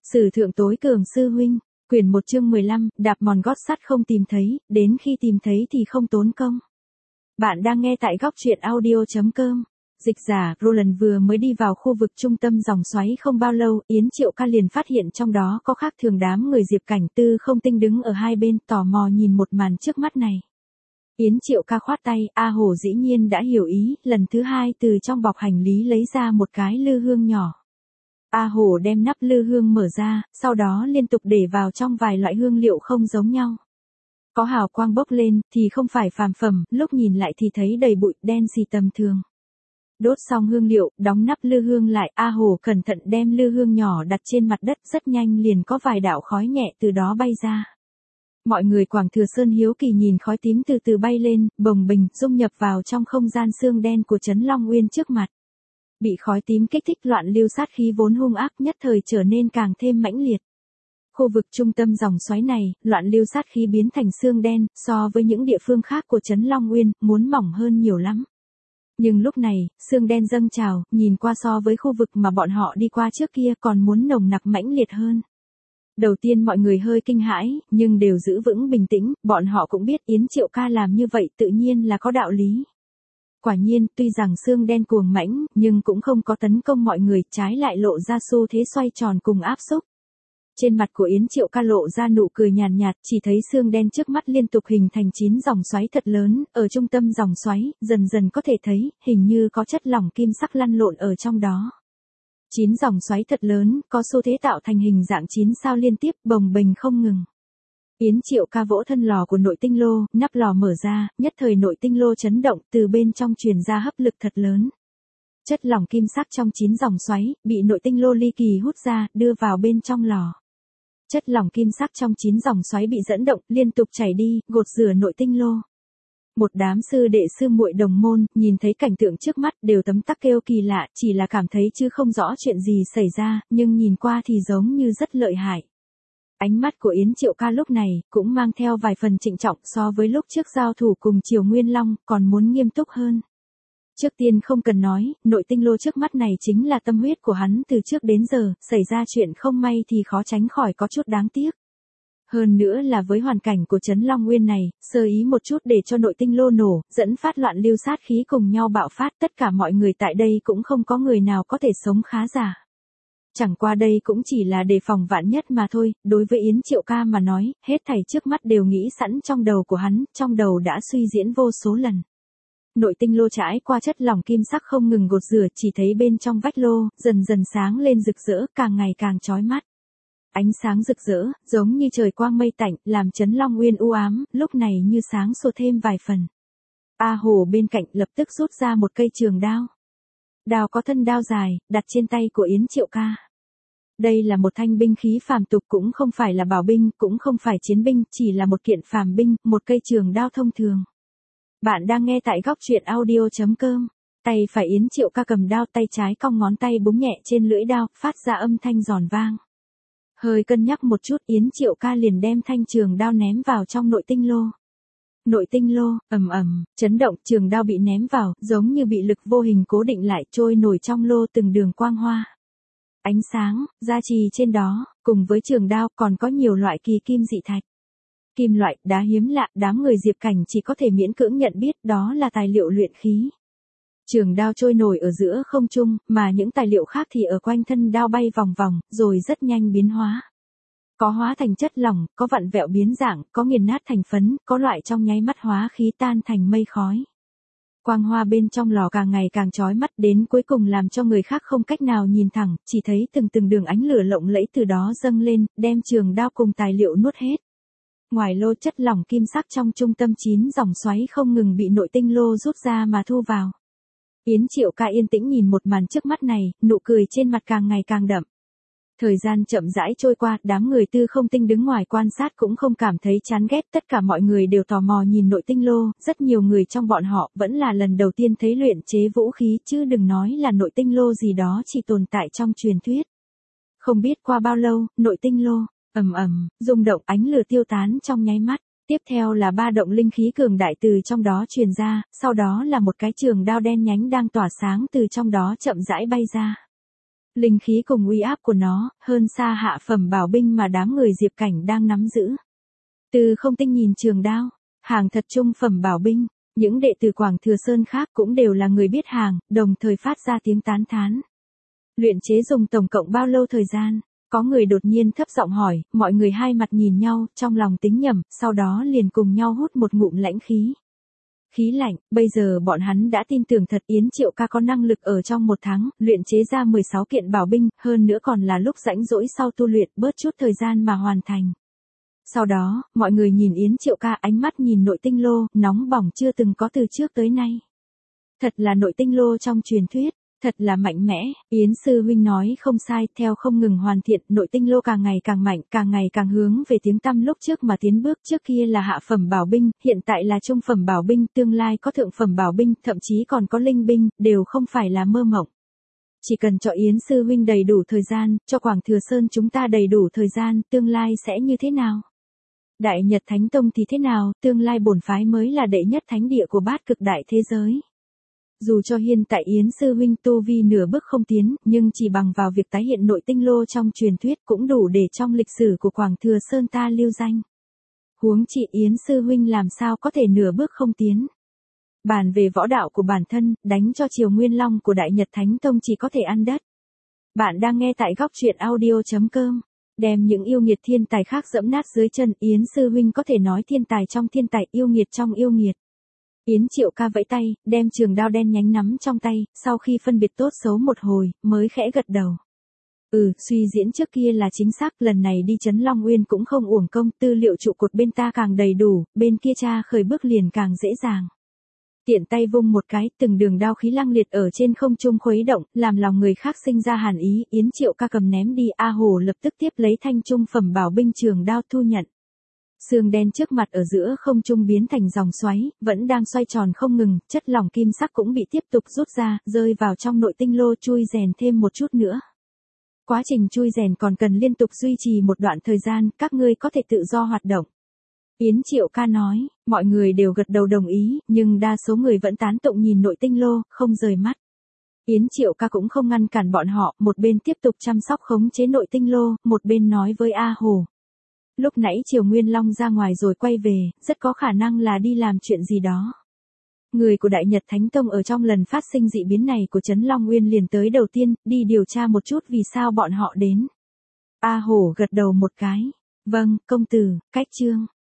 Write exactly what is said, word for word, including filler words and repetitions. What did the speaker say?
Sử thượng tối cường sư huynh, quyển một chương mười lăm, đạp mòn gót sắt không tìm thấy, đến khi tìm thấy thì không tốn công. Bạn đang nghe tại góc truyện audio chấm com. Dịch giả, Roland vừa mới đi vào khu vực trung tâm dòng xoáy không bao lâu, Yến Triệu Ca liền phát hiện trong đó có khác thường đám người Diệp Cảnh Tư không tinh đứng ở hai bên tò mò nhìn một màn trước mắt này. Yến Triệu Ca khoát tay, A Hổ dĩ nhiên đã hiểu ý, lần thứ hai từ trong bọc hành lý lấy ra một cái lư hương nhỏ. A Hổ đem nắp lư hương mở ra, sau đó liên tục để vào trong vài loại hương liệu không giống nhau. Có hào quang bốc lên, thì không phải phàm phẩm, lúc nhìn lại thì thấy đầy bụi đen xì tầm thường. Đốt xong hương liệu, đóng nắp lư hương lại, A Hổ cẩn thận đem lư hương nhỏ đặt trên mặt đất, rất nhanh liền có vài đạo khói nhẹ từ đó bay ra. Mọi người Quảng Thừa Sơn hiếu kỳ nhìn khói tím từ từ bay lên, bồng bềnh, dung nhập vào trong không gian xương đen của Trấn Long Uyên trước mặt. Bị khói tím kích thích, loạn lưu sát khí vốn hung ác nhất thời trở nên càng thêm mãnh liệt. Khu vực trung tâm dòng xoáy này, loạn lưu sát khí biến thành xương đen, so với những địa phương khác của Trấn Long Uyên, muốn mỏng hơn nhiều lắm. Nhưng lúc này, xương đen dâng trào, nhìn qua so với khu vực mà bọn họ đi qua trước kia còn muốn nồng nặc mãnh liệt hơn. Đầu tiên mọi người hơi kinh hãi, nhưng đều giữ vững bình tĩnh, bọn họ cũng biết Yến Triệu Ca làm như vậy tự nhiên là có đạo lý. Quả nhiên, tuy rằng xương đen cuồng mãnh, nhưng cũng không có tấn công mọi người, trái lại lộ ra xu thế xoay tròn cùng áp xúc. Trên mặt của Yến Triệu Ca lộ ra nụ cười nhàn nhạt, chỉ thấy xương đen trước mắt liên tục hình thành chín dòng xoáy thật lớn, ở trung tâm dòng xoáy, dần dần có thể thấy, hình như có chất lỏng kim sắc lăn lộn ở trong đó. Chín dòng xoáy thật lớn, có xu thế tạo thành hình dạng chín sao liên tiếp, bồng bềnh không ngừng. Yến Triệu Ca vỗ thân lò của nội tinh lô, nắp lò mở ra, nhất thời nội tinh lô chấn động, từ bên trong truyền ra hấp lực thật lớn. Chất lỏng kim sắc trong chín dòng xoáy, bị nội tinh lô ly kỳ hút ra, đưa vào bên trong lò. Chất lỏng kim sắc trong chín dòng xoáy bị dẫn động, liên tục chảy đi, gột rửa nội tinh lô. Một đám sư đệ sư muội đồng môn, nhìn thấy cảnh tượng trước mắt đều tấm tắc kêu kỳ lạ, chỉ là cảm thấy chứ không rõ chuyện gì xảy ra, nhưng nhìn qua thì giống như rất lợi hại. Ánh mắt của Yến Triệu Ca lúc này, cũng mang theo vài phần trịnh trọng so với lúc trước giao thủ cùng Triều Nguyên Long, còn muốn nghiêm túc hơn. Trước tiên không cần nói, nội tinh lô trước mắt này chính là tâm huyết của hắn từ trước đến giờ, xảy ra chuyện không may thì khó tránh khỏi có chút đáng tiếc. Hơn nữa là với hoàn cảnh của Trấn Long Nguyên này, sơ ý một chút để cho nội tinh lô nổ, dẫn phát loạn lưu sát khí cùng nhau bạo phát, tất cả mọi người tại đây cũng không có người nào có thể sống khá giả. Chẳng qua đây cũng chỉ là đề phòng vạn nhất mà thôi, đối với Yến Triệu Ca mà nói, hết thảy trước mắt đều nghĩ sẵn trong đầu của hắn, trong đầu đã suy diễn vô số lần. Nội tinh lô trải qua chất lỏng kim sắc không ngừng gột rửa, chỉ thấy bên trong vách lô, dần dần sáng lên rực rỡ, càng ngày càng chói mắt. Ánh sáng rực rỡ, giống như trời quang mây tạnh, làm Trấn Long Uyên u ám, lúc này như sáng sủa thêm vài phần. A Hổ bên cạnh lập tức rút ra một cây trường đao. Đao có thân đao dài, đặt trên tay của Yến Triệu Ca. Đây là một thanh binh khí phàm tục, cũng không phải là bảo binh, cũng không phải chiến binh, chỉ là một kiện phàm binh, một cây trường đao thông thường. Bạn đang nghe tại góc truyện audio chấm com. Tay phải Yến Triệu Ca cầm đao, tay trái cong ngón tay búng nhẹ trên lưỡi đao, phát ra âm thanh giòn vang. Hơi cân nhắc một chút, Yến Triệu Ca liền đem thanh trường đao ném vào trong nội tinh lô. Nội tinh lô, ầm ầm, chấn động, trường đao bị ném vào, giống như bị lực vô hình cố định lại, trôi nổi trong lô từng đường quang hoa. Ánh sáng, gia trì trên đó, cùng với trường đao còn có nhiều loại kỳ kim dị thạch. Kim loại, đá hiếm lạ, đám người Diệp Cảnh chỉ có thể miễn cưỡng nhận biết đó là tài liệu luyện khí. Trường đao trôi nổi ở giữa không trung, mà những tài liệu khác thì ở quanh thân đao bay vòng vòng, rồi rất nhanh biến hóa. Có hóa thành chất lỏng, có vặn vẹo biến dạng, có nghiền nát thành phấn, có loại trong nháy mắt hóa khí tan thành mây khói. Quang hoa bên trong lò càng ngày càng chói mắt, đến cuối cùng làm cho người khác không cách nào nhìn thẳng, chỉ thấy từng từng đường ánh lửa lộng lẫy từ đó dâng lên, đem trường đao cùng tài liệu nuốt hết. Ngoài lô, chất lỏng kim sắc trong trung tâm chín dòng xoáy không ngừng bị nội tinh lô rút ra mà thu vào. Yến Triệu Ca yên tĩnh nhìn một màn trước mắt này, nụ cười trên mặt càng ngày càng đậm. Thời gian chậm rãi trôi qua, đám người tư không tinh đứng ngoài quan sát cũng không cảm thấy chán ghét, tất cả mọi người đều tò mò nhìn nội tinh lô, rất nhiều người trong bọn họ vẫn là lần đầu tiên thấy luyện chế vũ khí, chứ đừng nói là nội tinh lô gì đó chỉ tồn tại trong truyền thuyết. Không biết qua bao lâu, nội tinh lô, ầm ầm, rung động, ánh lửa tiêu tán trong nháy mắt. Tiếp theo là ba động linh khí cường đại từ trong đó truyền ra, sau đó là một cái trường đao đen nhánh đang tỏa sáng từ trong đó chậm rãi bay ra. Linh khí cùng uy áp của nó, hơn xa hạ phẩm bảo binh mà đám người Diệp Cảnh đang nắm giữ. Từ Không Tinh nhìn trường đao, hàng thật trung phẩm bảo binh, những đệ tử Quảng Thừa Sơn khác cũng đều là người biết hàng, đồng thời phát ra tiếng tán thán. Luyện chế dùng tổng cộng bao lâu thời gian? Có người đột nhiên thấp giọng hỏi, mọi người hai mặt nhìn nhau, trong lòng tính nhầm, sau đó liền cùng nhau hút một ngụm lãnh khí. Khí lạnh, bây giờ bọn hắn đã tin tưởng thật Yến Triệu ca có năng lực ở trong một tháng, luyện chế ra mười sáu kiện bảo binh, hơn nữa còn là lúc rãnh rỗi sau tu luyện, bớt chút thời gian mà hoàn thành. Sau đó, mọi người nhìn Yến Triệu ca, ánh mắt nhìn nội tinh lô, nóng bỏng chưa từng có từ trước tới nay. Thật là nội tinh lô trong truyền thuyết, thật là mạnh mẽ, Yến sư huynh nói không sai, theo không ngừng hoàn thiện, nội tinh lô càng ngày càng mạnh, càng ngày càng hướng về tiếng tăm lúc trước mà tiến bước, trước kia là hạ phẩm bảo binh, hiện tại là trung phẩm bảo binh, tương lai có thượng phẩm bảo binh, thậm chí còn có linh binh, đều không phải là mơ mộng. Chỉ cần cho Yến sư huynh đầy đủ thời gian, cho Quảng Thừa Sơn chúng ta đầy đủ thời gian, tương lai sẽ như thế nào? Đại Nhật Thánh Tông thì thế nào, tương lai bổn phái mới là đệ nhất thánh địa của bát cực đại thế giới. Dù cho hiện tại Yến sư huynh tu vi nửa bước không tiến, nhưng chỉ bằng vào việc tái hiện nội tinh lô trong truyền thuyết cũng đủ để trong lịch sử của Quảng Thừa Sơn ta lưu danh. Huống chi Yến sư huynh làm sao có thể nửa bước không tiến. Bàn về võ đạo của bản thân, đánh cho Triều Nguyên Long của Đại Nhật Thánh Tông chỉ có thể ăn đất. Bạn đang nghe tại góc truyện audio chấm com. Đem những yêu nghiệt thiên tài khác dẫm nát dưới chân, Yến sư huynh có thể nói thiên tài trong thiên tài, yêu nghiệt trong yêu nghiệt. Yến Triệu ca vẫy tay, đem trường đao đen nhánh nắm trong tay, sau khi phân biệt tốt xấu một hồi, mới khẽ gật đầu. Ừ, suy diễn trước kia là chính xác, lần này đi Trấn Long Uyên cũng không uổng công, tư liệu trụ cột bên ta càng đầy đủ, bên kia cha khởi bước liền càng dễ dàng. Tiện tay vung một cái, từng đường đao khí lăng liệt ở trên không trung khuấy động, làm lòng người khác sinh ra hàn ý, Yến Triệu ca cầm ném đi, A Hồ lập tức tiếp lấy thanh trung phẩm bảo binh trường đao thu nhận. Sương đen trước mặt ở giữa không trung biến thành dòng xoáy, vẫn đang xoay tròn không ngừng, chất lỏng kim sắc cũng bị tiếp tục rút ra, rơi vào trong nội tinh lô chui rèn thêm một chút nữa. Quá trình chui rèn còn cần liên tục duy trì một đoạn thời gian, các ngươi có thể tự do hoạt động. Yến Triệu ca nói, mọi người đều gật đầu đồng ý, nhưng đa số người vẫn tán tụng nhìn nội tinh lô, không rời mắt. Yến Triệu ca cũng không ngăn cản bọn họ, một bên tiếp tục chăm sóc khống chế nội tinh lô, một bên nói với A Hồ. Lúc nãy Triều Nguyên Long ra ngoài rồi quay về, rất có khả năng là đi làm chuyện gì đó. Người của Đại Nhật Thánh Tông ở trong lần phát sinh dị biến này của Trấn Long Uyên liền tới đầu tiên, đi điều tra một chút vì sao bọn họ đến. A Hổ gật đầu một cái. Vâng, công tử, cách chương.